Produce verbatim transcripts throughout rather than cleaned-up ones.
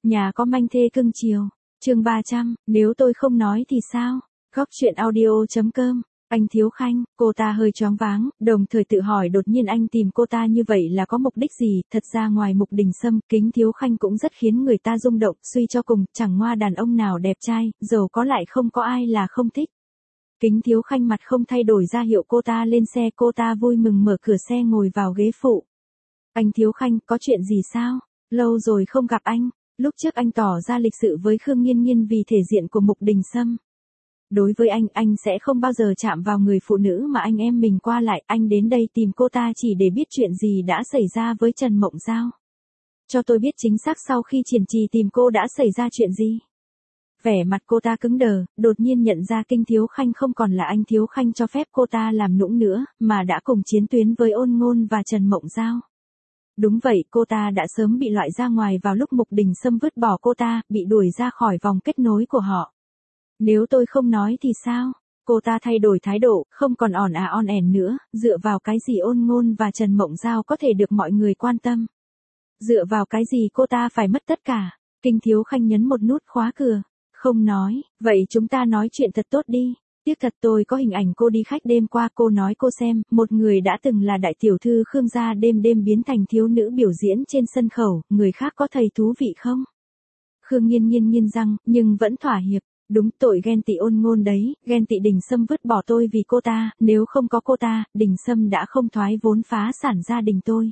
Nhà có manh thê cưng chiều. Chương ba trăm, nếu tôi không nói thì sao? Góc truyện audio.com. Anh Thiếu Khanh, cô ta hơi choáng váng, đồng thời tự hỏi đột nhiên anh tìm cô ta như vậy là có mục đích gì? Thật ra ngoài Mục Đình Sâm, Kính Thiếu Khanh cũng rất khiến người ta rung động, suy cho cùng, chẳng ngoa đàn ông nào đẹp trai, giàu có lại không có ai là không thích. Kính Thiếu Khanh mặt không thay đổi ra hiệu cô ta lên xe, cô ta vui mừng mở cửa xe ngồi vào ghế phụ. Anh Thiếu Khanh, có chuyện gì sao? Lâu rồi không gặp anh. Lúc trước anh tỏ ra lịch sự với Khương Nghiên Nghiên vì thể diện của Mục Đình Sâm. Đối với anh, anh sẽ không bao giờ chạm vào người phụ nữ mà anh em mình qua lại, anh đến đây tìm cô ta chỉ để biết chuyện gì đã xảy ra với Trần Mộng Giao. Cho tôi biết chính xác sau khi Triển Trì tìm cô đã xảy ra chuyện gì. Vẻ mặt cô ta cứng đờ, đột nhiên nhận ra Kinh Thiếu Khanh không còn là anh Thiếu Khanh cho phép cô ta làm nũng nữa, mà đã cùng chiến tuyến với Ôn Ngôn và Trần Mộng Giao. Đúng vậy, cô ta đã sớm bị loại ra ngoài vào lúc Mục Đình Sâm vứt bỏ cô ta, bị đuổi ra khỏi vòng kết nối của họ. Nếu tôi không nói thì sao? Cô ta thay đổi thái độ, không còn ỏn à on ẻn nữa, dựa vào cái gì Ôn Ngôn và Trần Mộng Giao có thể được mọi người quan tâm? Dựa vào cái gì cô ta phải mất tất cả? Kinh Thiếu Khanh nhấn một nút khóa cửa. Không nói, vậy chúng ta nói chuyện thật tốt đi. Tiếc thật tôi có hình ảnh cô đi khách đêm qua, cô nói cô xem, một người đã từng là đại tiểu thư Khương gia đêm đêm biến thành thiếu nữ biểu diễn trên sân khấu, người khác có thấy thú vị không? Khương Nghiên Nghiên nghiến răng, nhưng vẫn thỏa hiệp. Đúng, tội ghen tị Ôn Ngôn đấy, ghen tị Đình Sâm vứt bỏ tôi vì cô ta, nếu không có cô ta, Đình Sâm đã không thoái vốn phá sản gia đình tôi.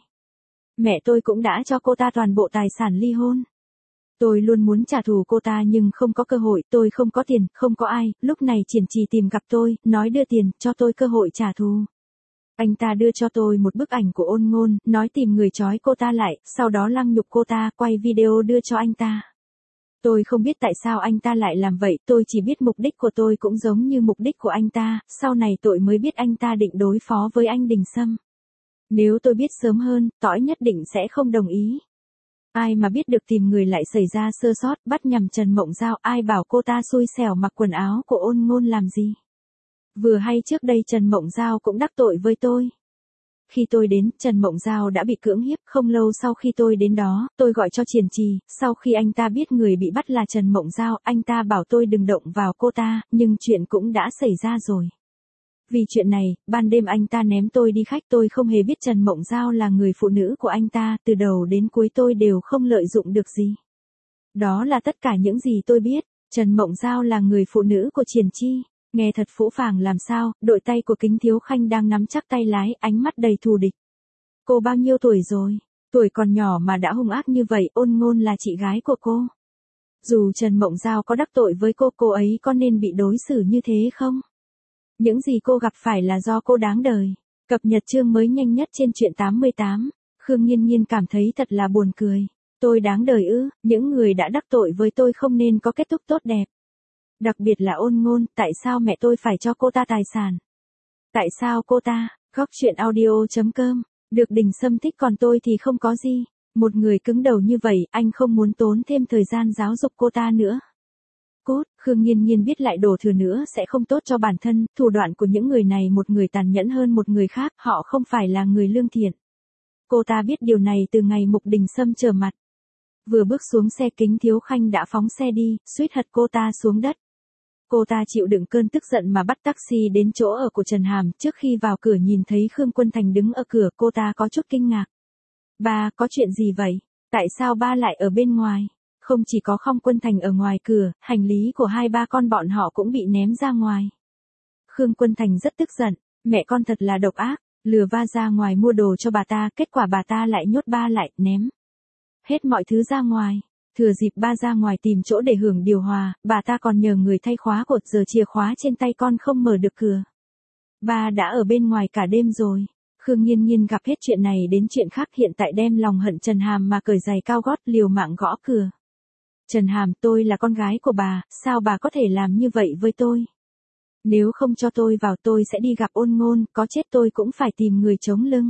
Mẹ tôi cũng đã cho cô ta toàn bộ tài sản ly hôn. Tôi luôn muốn trả thù cô ta nhưng không có cơ hội, tôi không có tiền, không có ai, lúc này Triển Trì tìm gặp tôi, nói đưa tiền, cho tôi cơ hội trả thù. Anh ta đưa cho tôi một bức ảnh của Ôn Ngôn, nói tìm người trói cô ta lại, sau đó lăng nhục cô ta, quay video đưa cho anh ta. Tôi không biết tại sao anh ta lại làm vậy, tôi chỉ biết mục đích của tôi cũng giống như mục đích của anh ta, sau này tôi mới biết anh ta định đối phó với anh Đình Sâm. Nếu tôi biết sớm hơn, tỏi nhất định sẽ không đồng ý. Ai mà biết được tìm người lại xảy ra sơ sót, bắt nhầm Trần Mộng Giao, ai bảo cô ta xui xẻo mặc quần áo của Ôn Ngôn làm gì. Vừa hay trước đây Trần Mộng Giao cũng đắc tội với tôi. Khi tôi đến, Trần Mộng Giao đã bị cưỡng hiếp, không lâu sau khi tôi đến đó, tôi gọi cho Triển Trì, sau khi anh ta biết người bị bắt là Trần Mộng Giao, anh ta bảo tôi đừng động vào cô ta, nhưng chuyện cũng đã xảy ra rồi. Vì chuyện này, ban đêm anh ta ném tôi đi khách, tôi không hề biết Trần Mộng Giao là người phụ nữ của anh ta, từ đầu đến cuối tôi đều không lợi dụng được gì. Đó là tất cả những gì tôi biết, Trần Mộng Giao là người phụ nữ của Triển Chi. Nghe thật phũ phàng làm sao, đội tay của Kính Thiếu Khanh đang nắm chắc tay lái, ánh mắt đầy thù địch. Cô bao nhiêu tuổi rồi? Tuổi còn nhỏ mà đã hung ác như vậy, Ôn Ngôn là chị gái của cô. Dù Trần Mộng Giao có đắc tội với cô, cô ấy có nên bị đối xử như thế không? Những gì cô gặp phải là do cô đáng đời. Cập nhật chương mới nhanh nhất trên truyện tám mươi tám. Khương Nghiên Nghiên cảm thấy thật là buồn cười. Tôi đáng đời ư, những người đã đắc tội với tôi không nên có kết thúc tốt đẹp. Đặc biệt là Ôn Ngôn, tại sao mẹ tôi phải cho cô ta tài sản? Tại sao cô ta? Góc truyện audio.com. Được Đình Sâm thích còn tôi thì không có gì. Một người cứng đầu như vậy, anh không muốn tốn thêm thời gian giáo dục cô ta nữa. Cốt, Khương Nghiên Nghiên biết lại đổ thừa nữa sẽ không tốt cho bản thân, thủ đoạn của những người này một người tàn nhẫn hơn một người khác, họ không phải là người lương thiện. Cô ta biết điều này từ ngày Mục Đình Sâm trở mặt. Vừa bước xuống xe, Kính Thiếu Khanh đã phóng xe đi, suýt hất cô ta xuống đất. Cô ta chịu đựng cơn tức giận mà bắt taxi đến chỗ ở của Trần Hàm, trước khi vào cửa nhìn thấy Khương Quân Thành đứng ở cửa, cô ta có chút kinh ngạc. Ba, có chuyện gì vậy? Tại sao ba lại ở bên ngoài? Không chỉ có Khong Quân Thành ở ngoài cửa, hành lý của hai ba con bọn họ cũng bị ném ra ngoài. Khương Quân Thành rất tức giận, mẹ con thật là độc ác, lừa ba ra ngoài mua đồ cho bà ta, kết quả bà ta lại nhốt ba lại, ném hết mọi thứ ra ngoài. Thừa dịp ba ra ngoài tìm chỗ để hưởng điều hòa, bà ta còn nhờ người thay khóa cột, giờ chìa khóa trên tay con không mở được cửa. Ba đã ở bên ngoài cả đêm rồi. Khương Nghiên Nghiên gặp hết chuyện này đến chuyện khác, hiện tại đem lòng hận Trần Hàm mà cởi giày cao gót liều mạng gõ cửa. Trần Hàm, tôi là con gái của bà, sao bà có thể làm như vậy với tôi? Nếu không cho tôi vào tôi sẽ đi gặp Ôn Ngôn, có chết tôi cũng phải tìm người chống lưng.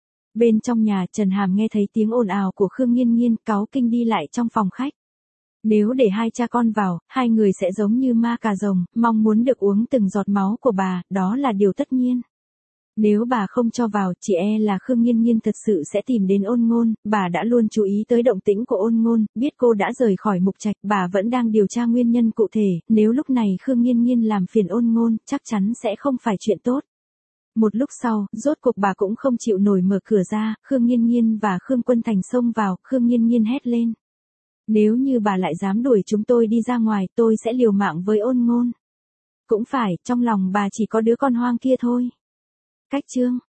Bên trong nhà, Trần Hàm nghe thấy tiếng ồn ào của Khương Nghiên Nghiên, cáu kinh đi lại trong phòng khách. Nếu để hai cha con vào, hai người sẽ giống như ma cà rồng, mong muốn được uống từng giọt máu của bà, đó là điều tất nhiên. Nếu bà không cho vào, chỉ e là Khương Nghiên Nghiên thật sự sẽ tìm đến Ôn Ngôn, bà đã luôn chú ý tới động tĩnh của Ôn Ngôn, biết cô đã rời khỏi Mục Trạch, bà vẫn đang điều tra nguyên nhân cụ thể, nếu lúc này Khương Nghiên Nghiên làm phiền Ôn Ngôn, chắc chắn sẽ không phải chuyện tốt. Một lúc sau, rốt cuộc bà cũng không chịu nổi mở cửa ra, Khương Nghiên Nghiên và Khương Quân Thành xông vào, Khương Nghiên Nghiên hét lên. Nếu như bà lại dám đuổi chúng tôi đi ra ngoài, tôi sẽ liều mạng với Ôn Ngôn. Cũng phải, trong lòng bà chỉ có đứa con hoang kia thôi. Cách chương